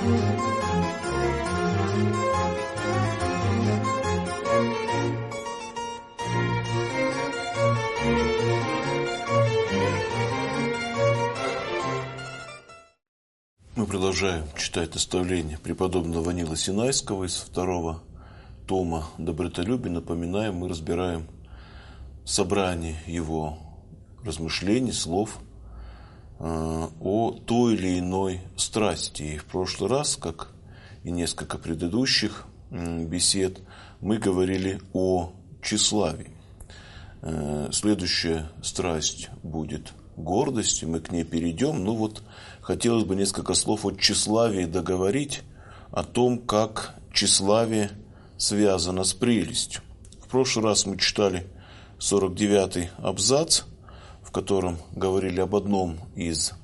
Мы продолжаем читать наставления преподобного Ванилы Синайского из второго тома «Добротолюбие». Напоминаем, мы разбираем собрание его размышлений, слов о той или иной страсти. И в прошлый раз, как и несколько предыдущих бесед, мы говорили о тщеславии. Следующая страсть будет гордость, и мы к ней перейдем. Ну вот, хотелось бы несколько слов о тщеславии договорить, о том, как тщеславие связано с прелестью. В прошлый раз мы читали 49-й абзац, в котором говорили об одном из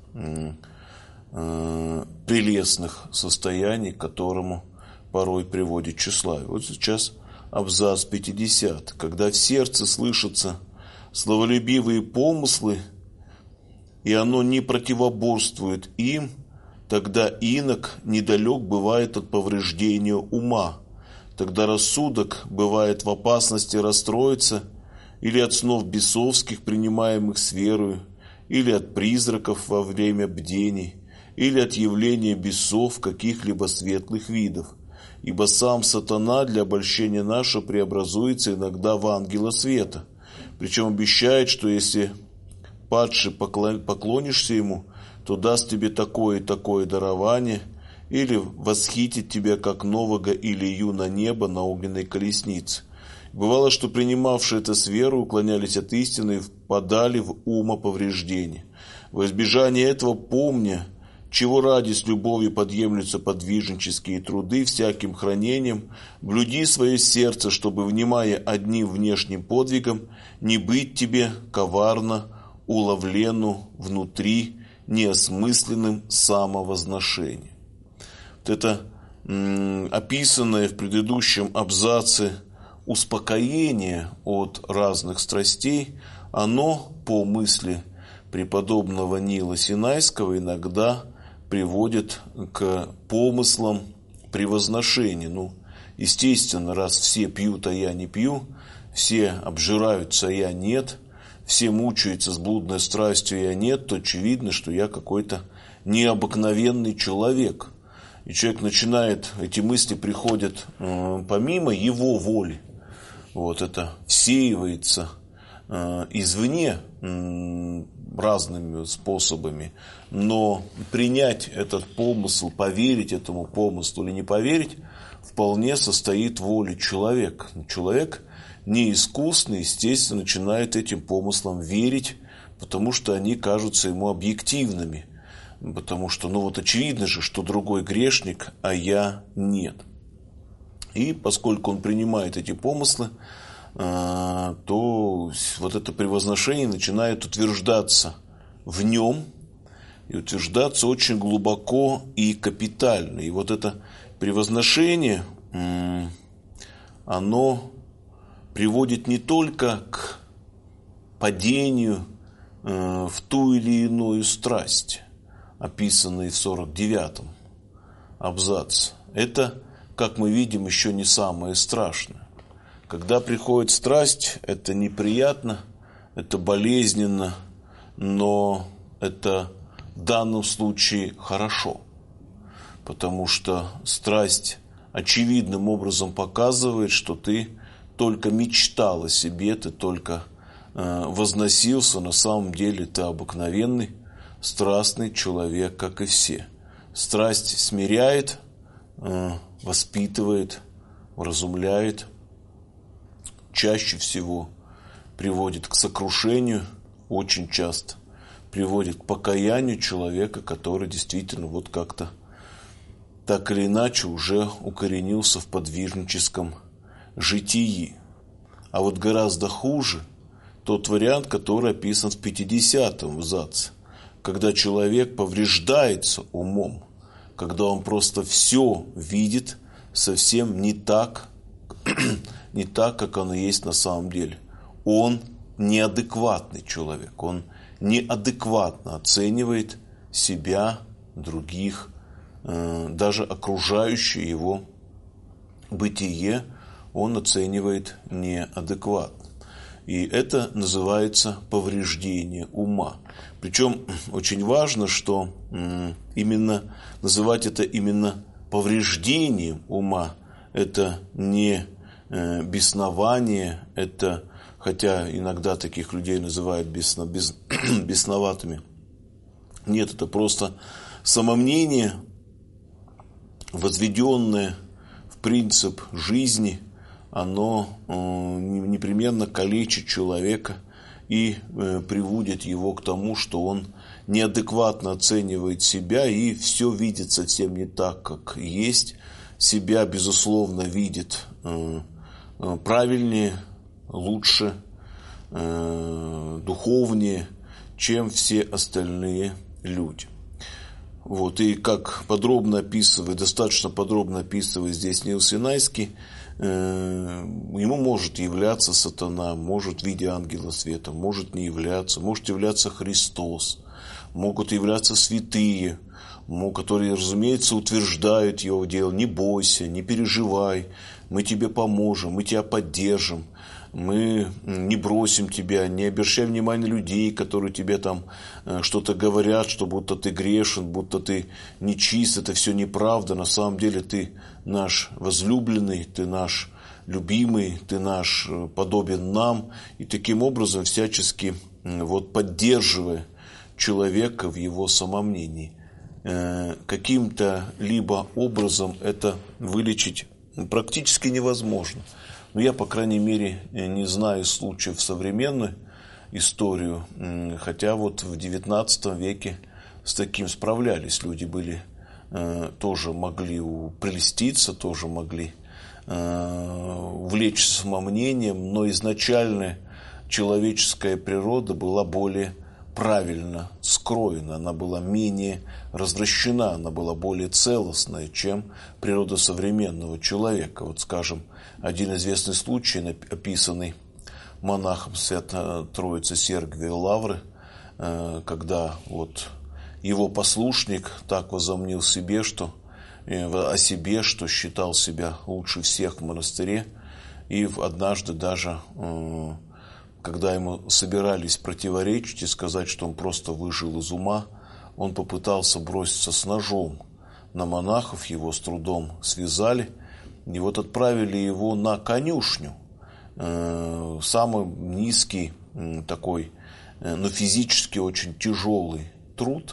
прелестных состояний, к которому порой приводит тщеславие. Вот сейчас абзац 50. Когда в сердце слышатся славолюбивые помыслы, и оно не противоборствует им, тогда инок недалек бывает от повреждения ума. Тогда рассудок бывает в опасности расстроиться или от снов бесовских, принимаемых с верою, или от призраков во время бдений, или от явления бесов каких-либо светлых видов. Ибо сам сатана для обольщения нашего преобразуется иногда в ангела света, причем обещает, что если падший поклонишься ему, то даст тебе такое и такое дарование, или восхитит тебя, как нового Илью на небо на огненной колеснице. Бывало, что принимавшие это с верой уклонялись от истины и впадали в умоповреждение. Во избежание этого, помня, чего ради с любовью подъемлются подвижнические труды, всяким хранением, блюди свое сердце, чтобы, внимая одним внешним подвигом, не быть тебе коварно уловлену внутри неосмысленным самовозношением. Вот это описанное в предыдущем абзаце успокоение от разных страстей, оно, по мысли преподобного Нила Синайского, иногда приводит к помыслам превозношения. Ну, естественно, раз все пьют, а я не пью, все обжираются, а я нет, все мучаются с блудной страстью, а я нет, то очевидно, что я какой-то необыкновенный человек. И человек начинает, эти мысли приходят помимо его воли. Вот это всеивается извне разными способами. Но принять этот помысл, поверить этому помыслу или не поверить, вполне состоит воля человека. Человек неискусный, естественно, начинает этим помыслам верить, потому что они кажутся ему объективными. Потому что, ну вот очевидно же, что другой грешник, а я нет. И поскольку он принимает эти помыслы, то вот это превозношение начинает утверждаться в нем, и утверждаться очень глубоко и капитально. И вот это превозношение, оно приводит не только к падению в ту или иную страсть, описанную в 49-м абзаце. Это, как мы видим, еще не самое страшное. Когда приходит страсть, это неприятно, это болезненно, но это в данном случае хорошо, потому что страсть очевидным образом показывает, что ты только мечтал о себе, ты только возносился, на самом деле ты обыкновенный, страстный человек, как и все. Страсть смиряет, воспитывает, вразумляет, чаще всего приводит к сокрушению, очень часто приводит к покаянию человека, который действительно вот как-то так или иначе уже укоренился в подвижническом житии. А вот гораздо хуже тот вариант, который описан в 50-м абзаце, когда человек повреждается умом, когда он просто все видит совсем не так, как оно есть на самом деле. Он неадекватный человек, он неадекватно оценивает себя, других, даже окружающее его бытие он оценивает неадекватно. И это называется повреждение ума. Причем очень важно, что именно называть это именно повреждением ума. Это не беснование, это, хотя иногда таких людей называют бесноватыми. Нет, это просто самомнение, возведенное в принцип жизни, оно непременно калечит человека и приводит его к тому, что он неадекватно оценивает себя и все видит совсем не так, как есть. Себя, безусловно, видит правильнее, лучше, духовнее, чем все остальные люди. Вот, и как достаточно подробно описывает здесь Нил Синайский, ему может являться сатана, может в виде ангела света, может не являться, может являться Христос, могут являться святые, которые, разумеется, утверждают его дело. Не бойся, не переживай, мы тебе поможем, мы тебя поддержим, мы не бросим тебя, не обращай внимания на людей, которые тебе там что-то говорят, что будто ты грешен, будто ты нечист, это все неправда. На самом деле ты наш возлюбленный, ты наш любимый, ты наш подобен нам. И таким образом всячески поддерживая человека в его самомнении. Каким-то либо образом это вылечить практически невозможно. Но я, по крайней мере, не знаю случаев в современную историю, хотя в XIX веке с таким справлялись. Люди тоже могли прельститься, тоже могли увлечься самомнением, но изначальная человеческая природа была более правильно скроена, она была менее развращена, она была более целостная, чем природа современного человека. Вот, скажем, один известный случай, описанный монахом Свято-Троицы Сергия Лавры, когда его послушник так возомнил о себе, что считал себя лучше всех в монастыре, и однажды даже, когда ему собирались противоречить и сказать, что он просто выжил из ума, он попытался броситься с ножом на монахов, его с трудом связали, и отправили его на конюшню, самый низкий такой, но физически очень тяжелый труд,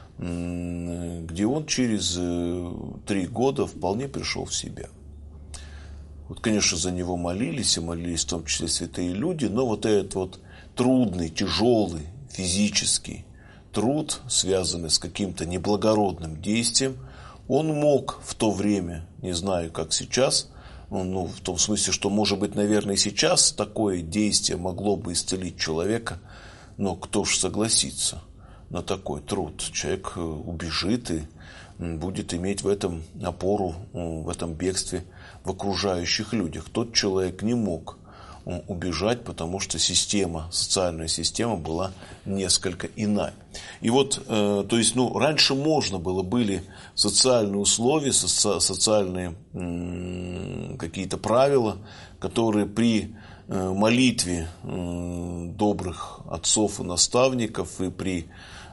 где он через 3 года вполне пришел в себя. Конечно, за него молились, и молились в том числе святые люди, но этот трудный, тяжелый физический труд, связанный с каким-то неблагородным действием, он мог в то время, не знаю, как сейчас, в том смысле, что, может быть, наверное, и сейчас такое действие могло бы исцелить человека, но кто ж согласится на такой труд? Человек убежит и будет иметь в этом опору, в этом бегстве в окружающих людях. Тот человек не мог убежать, потому что социальная система была несколько иная. И раньше были социальные условия, социальные какие-то правила, которые при молитве добрых отцов и наставников и при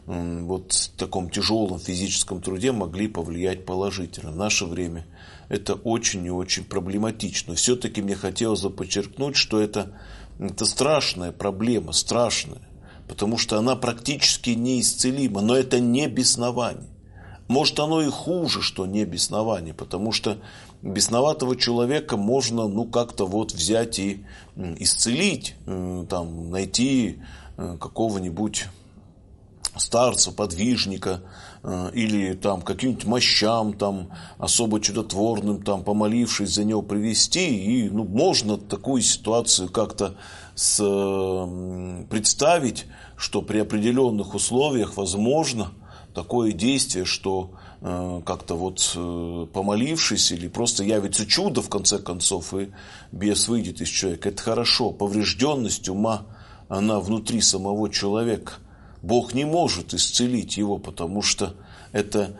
таком тяжелом физическом труде могли повлиять положительно. В наше время это очень и очень проблематично. Все-таки мне хотелось бы подчеркнуть, что это страшная проблема, страшная, потому что она практически неисцелима, но это не беснование. Может, оно и хуже, что не беснование, потому что бесноватого человека можно как-то взять и исцелить, найти какого-нибудь старца, подвижника, или каким-нибудь мощам, особо чудотворным, помолившись за него, привести. И можно такую ситуацию как-то представить, что при определенных условиях возможно такое действие, что как-то помолившись или просто явится чудо в конце концов, и бес выйдет из человека. Это хорошо. Поврежденность ума, она внутри самого человека. Бог не может исцелить его, потому что это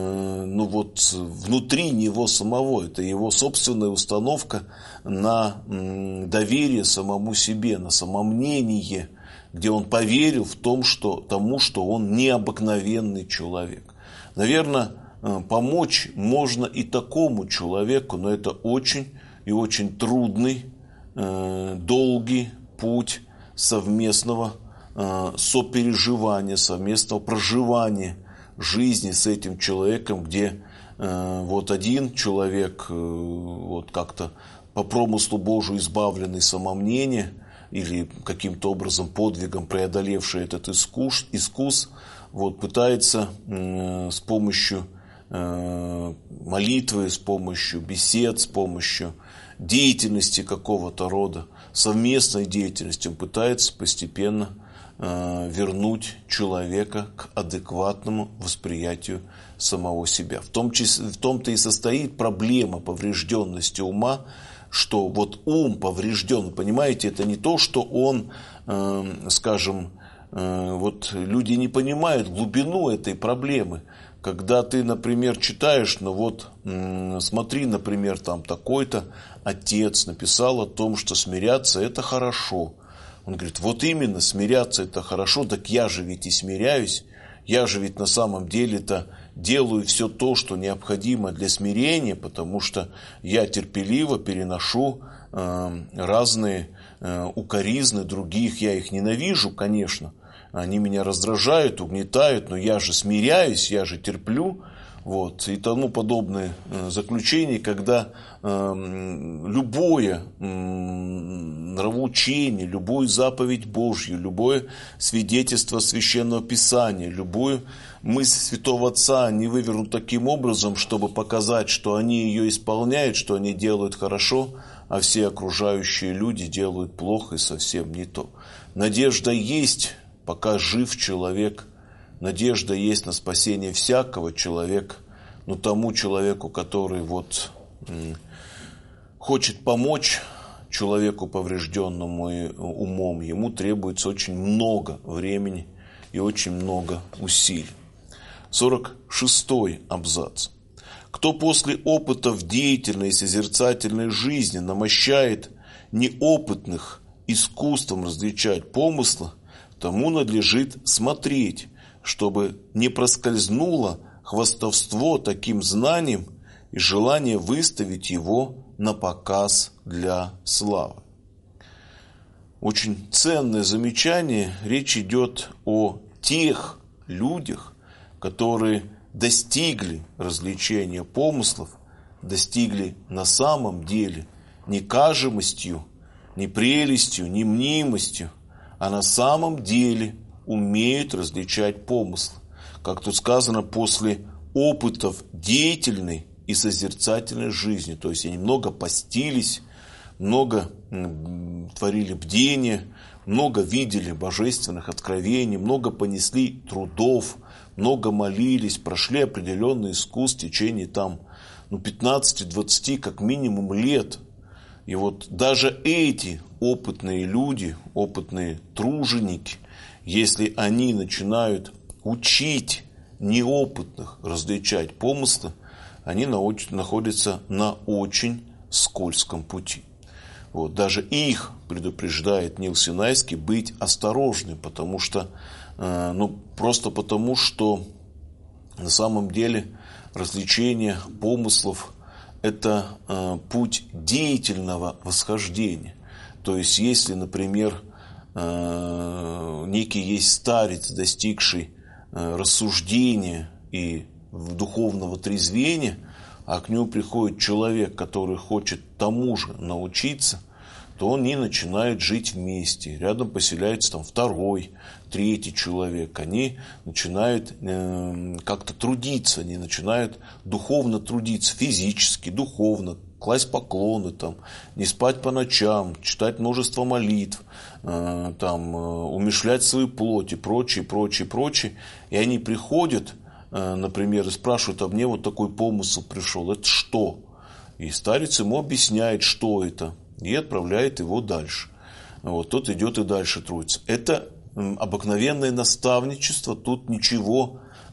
внутри него самого, это его собственная установка на доверие самому себе, на самомнение, где он поверил тому, что он необыкновенный человек. Наверное, помочь можно и такому человеку, но это очень и очень трудный, долгий путь совместного сопереживания, совместного проживания жизни с этим человеком, где один человек как-то по промыслу Божию избавленный самомнения или каким-то образом подвигом преодолевший этот искус пытается с помощью молитвы, с помощью бесед, с помощью деятельности какого-то рода, совместной деятельности, он пытается постепенно вернуть человека к адекватному восприятию самого себя. В том-то и состоит проблема поврежденности ума, что ум поврежден, понимаете, это не то, что он, люди не понимают глубину этой проблемы. Когда ты, например, читаешь, смотри, например, там такой-то отец написал о том, что смиряться это хорошо. Он говорит, вот именно, смиряться это хорошо, так я же ведь и смиряюсь, я же ведь на самом деле-то делаю все то, что необходимо для смирения, потому что я терпеливо переношу разные укоризны других, я их ненавижу, конечно, они меня раздражают, угнетают, но я же смиряюсь, я же терплю. И тому подобное заключение, когда любое нравоучение, любую заповедь Божью, любое свидетельство Священного Писания, любую мысль Святого Отца они вывернут таким образом, чтобы показать, что они ее исполняют, что они делают хорошо, а все окружающие люди делают плохо и совсем не то. Надежда есть, пока жив человек. Надежда есть на спасение всякого человека, но тому человеку, который хочет помочь человеку поврежденному умом, ему требуется очень много времени и очень много усилий. 46-й абзац. Кто после опытов деятельной и созерцательной жизни намощает неопытных искусством различать помыслы, тому надлежит смотреть, чтобы не проскользнуло хвастовство таким знанием и желание выставить его на показ для славы. Очень ценное замечание. Речь идет о тех людях, которые достигли развлечения помыслов, достигли на самом деле не кажемостью, не прелестью, не мнимостью, а на самом деле умеют различать помыслы. Как тут сказано, после опытов деятельной и созерцательной жизни. То есть они много постились, много творили бдения, много видели божественных откровений, много понесли трудов, много молились, прошли определенный искус в течение 15-20 как минимум лет. И даже эти опытные люди, опытные труженики, если они начинают учить неопытных различать помыслы, они находятся на очень скользком пути. Даже их предупреждает Нил Синайский быть осторожным, просто потому, что на самом деле различение помыслов – это путь деятельного восхождения. То есть, если, например, некий есть старец, достигший рассуждения и духовного трезвения, а к нему приходит человек, который хочет тому же научиться, то они начинают жить вместе. Рядом поселяется второй, третий человек. Они начинают как-то трудиться, они начинают духовно трудиться, физически, духовно, класть поклоны, не спать по ночам, читать множество молитв, умерщвлять свою плоть и прочее, прочее, прочее. И они приходят, например, и спрашивают, а мне такой помысл пришел, это что? И старец ему объясняет, что это, и отправляет его дальше. Тот идет и дальше трудится. Это обыкновенное наставничество, тут ничего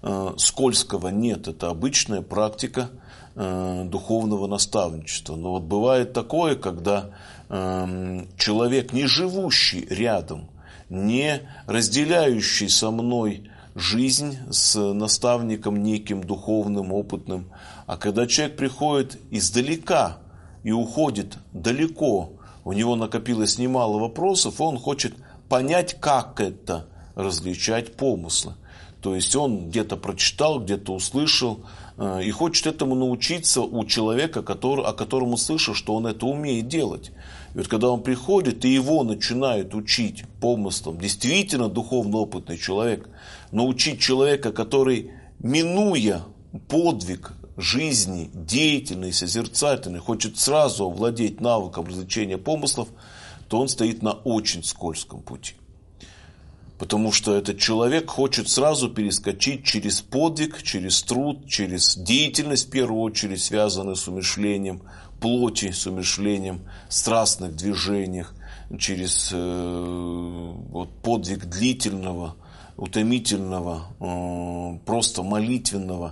скользкого нет. Это обычная практика духовного наставничества. Но вот бывает такое, когда человек, не живущий рядом, не разделяющий со мной жизнь с наставником неким духовным, опытным, а когда человек приходит издалека и уходит далеко, у него накопилось немало вопросов, он хочет понять, как это различать помыслы. То есть он где-то прочитал, где-то услышал и хочет этому научиться у человека, о котором услышал, что он это умеет делать. И вот когда он приходит и его начинает учить помыслам, действительно духовно опытный человек, научить человека, который, минуя подвиг жизни, деятельный, созерцательный, хочет сразу овладеть навыком развлечения помыслов, то он стоит на очень скользком пути. Потому что этот человек хочет сразу перескочить через подвиг, через труд, через деятельность, в первую очередь, связанную с умерщвлением плоти, с умерщвлением страстных движениях, через подвиг длительного, утомительного, просто молитвенного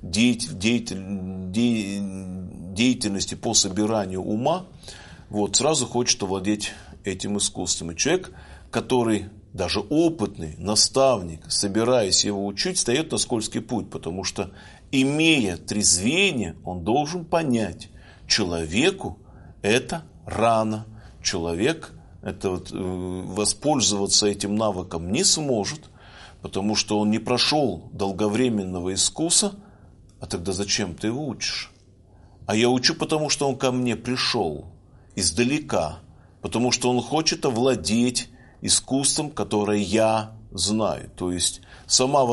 деятельности по собиранию ума, сразу хочет овладеть этим искусством. И человек, который даже опытный наставник, собираясь его учить, встает на скользкий путь, потому что, имея трезвение, он должен понять, человеку это рано, человек воспользоваться этим навыком не сможет, потому что он не прошел долговременного искуса. А тогда зачем ты его учишь? А я учу, потому что он ко мне пришел издалека, потому что он хочет овладеть искусством, которое я знаю. То есть сама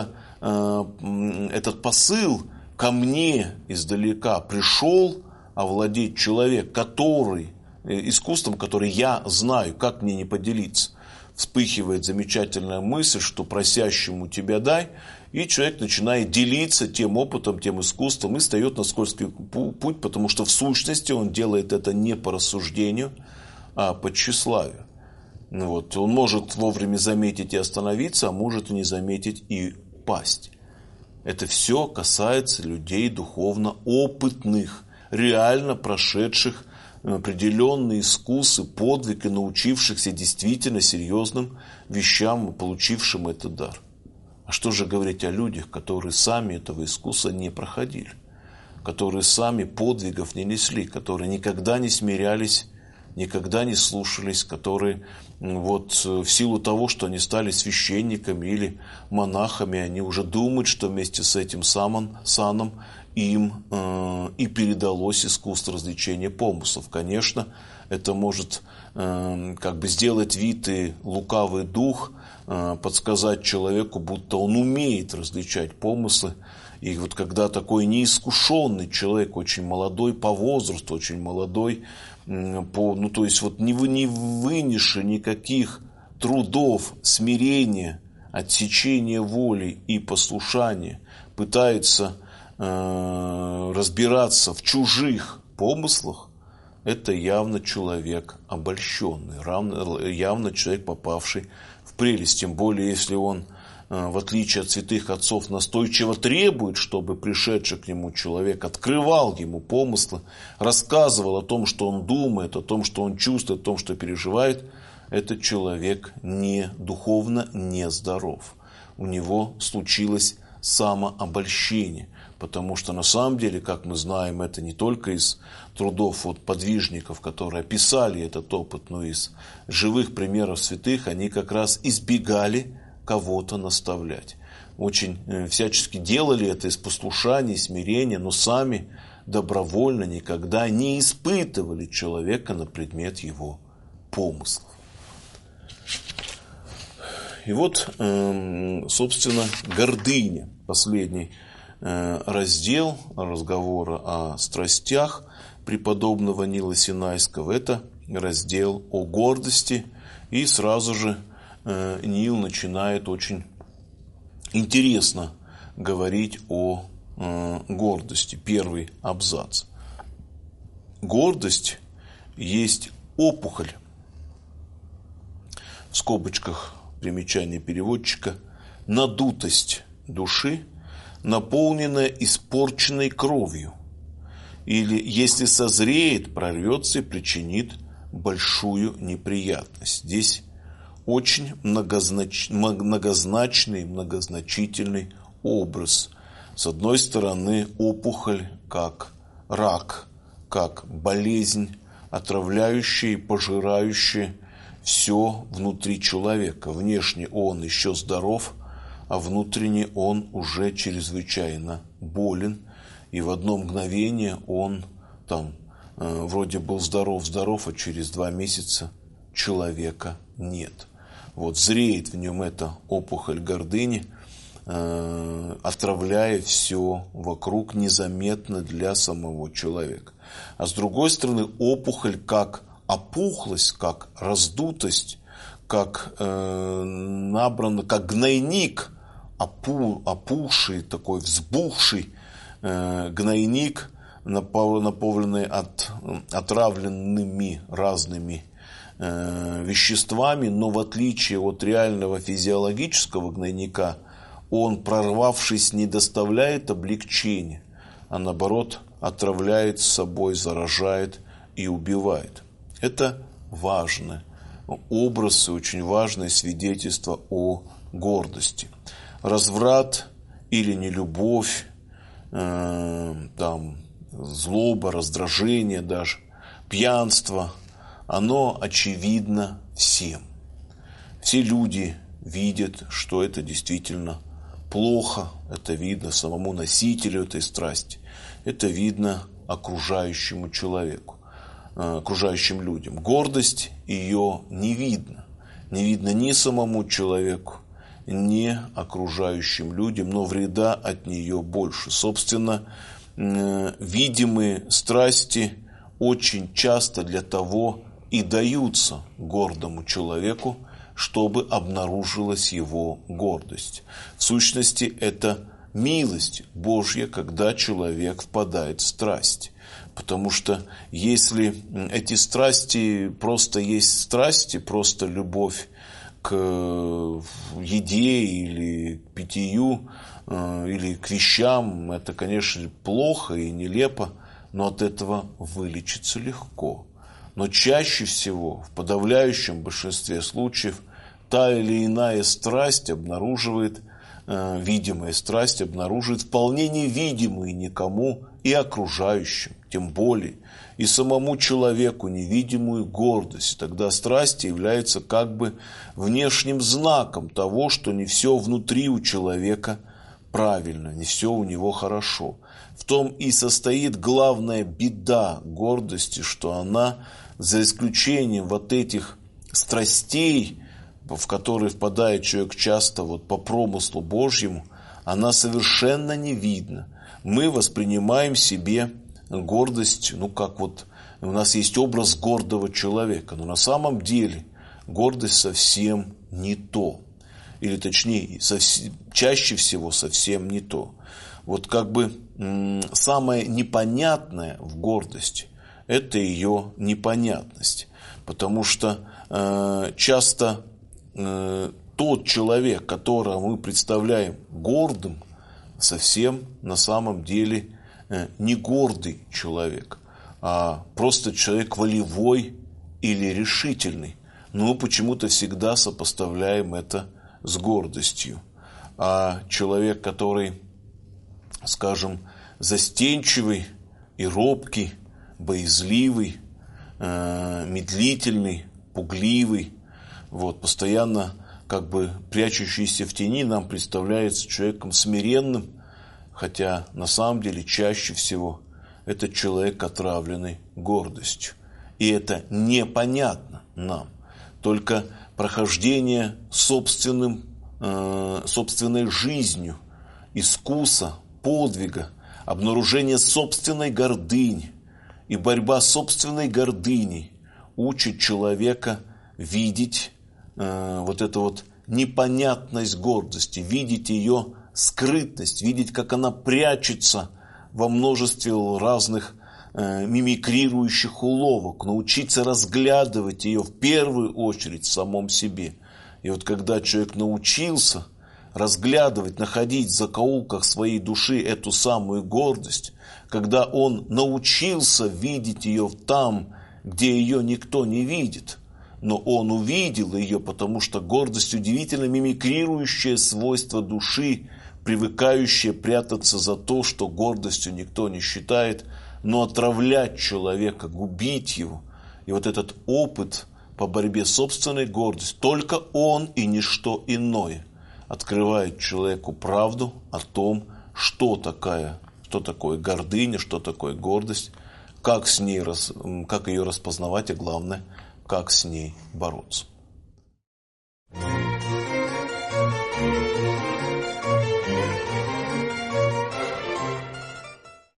этот посыл ко мне издалека пришел овладеть человек, искусством, который я знаю, как мне не поделиться. Вспыхивает замечательная мысль, что просящему тебя дай, и человек начинает делиться тем опытом, тем искусством и встает на скользкий путь, потому что в сущности он делает это не по рассуждению, а по тщеславию. Он может вовремя заметить и остановиться, а может и не заметить и пасть. Это все касается людей духовно опытных, реально прошедших определенные искусы, подвиг и научившихся действительно серьезным вещам, получившим этот дар. А что же говорить о людях, которые сами этого искуса не проходили, которые сами подвигов не несли, которые никогда не смирялись, никогда не слушались, которые в силу того, что они стали священниками или монахами, они уже думают, что вместе с этим саном им и передалось искусство развлечения помыслов. Конечно, это может сделать вид и лукавый дух, подсказать человеку, будто он умеет различать помыслы. И когда такой неискушенный человек, очень молодой по возрасту, очень молодой, не вынесший никаких трудов, смирения, отсечения воли и послушания, пытается разбираться в чужих помыслах, это явно человек обольщенный, явно человек, попавший в прелесть. Тем более, если он, в отличие от святых отцов, настойчиво требует, чтобы пришедший к нему человек открывал ему помыслы, рассказывал о том, что он думает, о том, что он чувствует, о том, что переживает, этот человек духовно нездоров. У него случилось самообольщение. Потому что на самом деле, как мы знаем, это не только из трудов подвижников, которые описали этот опыт, но и из живых примеров святых, они как раз избегали кого-то наставлять. Очень всячески делали это из послушания, смирения, но сами добровольно никогда не испытывали человека на предмет его помыслов. И собственно, гордыня, последний раздел разговора о страстях преподобного Нила Синайского, это раздел о гордости, и сразу же Нил начинает очень интересно говорить о гордости. Первый абзац. Гордость есть опухоль, в скобочках примечание переводчика, надутость души, наполненное испорченной кровью. Или, если созреет, прорвется и причинит большую неприятность. Здесь очень многозначный, многозначительный образ. С одной стороны, опухоль как рак, как болезнь, отравляющая и пожирающая все внутри человека. Внешне он еще здоров, а внутренне он уже чрезвычайно болен. И в одно мгновение он вроде был здоров, а через 2 месяца человека нет. Вот зреет в нем эта опухоль гордыни, отравляя все вокруг незаметно для самого человека. А с другой стороны, опухоль как опухлость, как раздутость, как набрано, как гнойник, опухший, такой взбухший гнойник, наполненный отравленными разными веществами, но в отличие от реального физиологического гнойника, он, прорвавшись, не доставляет облегчения, а наоборот отравляет с собой, заражает и убивает. Это важный образ и очень важное свидетельство о гордости. Разврат или нелюбовь, злоба, раздражение даже, пьянство, оно очевидно всем. Все люди видят, что это действительно плохо, это видно самому носителю этой страсти, это видно окружающему человеку, окружающим людям. Гордость ее не видно ни самому человеку, ни окружающим людям, но вреда от нее больше. Собственно, видимые страсти очень часто для того и даются гордому человеку, чтобы обнаружилась его гордость. В сущности, это милость Божья, когда человек впадает в страсть. Потому что если эти страсти просто есть страсти, просто любовь к еде или к питью, или к вещам, это, конечно, плохо и нелепо, но от этого вылечиться легко. Но чаще всего, в подавляющем большинстве случаев, та или иная страсть обнаруживает, видимая страсть обнаруживает вполне невидимые никому и окружающим, тем более и самому человеку невидимую гордость. Тогда страсть является как бы внешним знаком того, что не все внутри у человека правильно, не все у него хорошо. В том и состоит главная беда гордости, что она, за исключением вот этих страстей, в которые впадает человек часто по промыслу Божьему, она совершенно не видна. Мы воспринимаем себе гордость, как у нас есть образ гордого человека, но на самом деле гордость совсем не то. Или точнее, чаще всего совсем не то. Самое непонятное в гордости – это ее непонятность. Потому что часто тот человек, которого мы представляем гордым, совсем на самом деле не гордый человек, а просто человек волевой или решительный. Но мы почему-то всегда сопоставляем это с гордостью. А человек, который, скажем, застенчивый и робкий, боязливый, медлительный, пугливый, постоянно прячущийся в тени, нам представляется человеком смиренным, хотя на самом деле чаще всего это человек, отравленный гордостью. И это непонятно нам. Только прохождение собственной жизнью, искуса, подвига, обнаружение собственной гордыни и борьба с собственной гордыней учит человека видеть эту непонятность гордости, видеть ее скрытность, видеть, как она прячется во множестве разных мимикрирующих уловок, научиться разглядывать ее в первую очередь в самом себе. И когда человек научился разглядывать, находить в закоулках своей души эту самую гордость, когда он научился видеть ее там, где ее никто не видит, но он увидел ее, потому что гордость удивительно мимикрирующее свойство души, привыкающее прятаться за то, что гордостью никто не считает, но отравлять человека, губить его. И вот этот опыт по борьбе с собственной гордостью, только он и ничто иное открывает человеку правду о том, что такое гордыня, что такое гордость, как ее распознавать, и главное, как с ней бороться.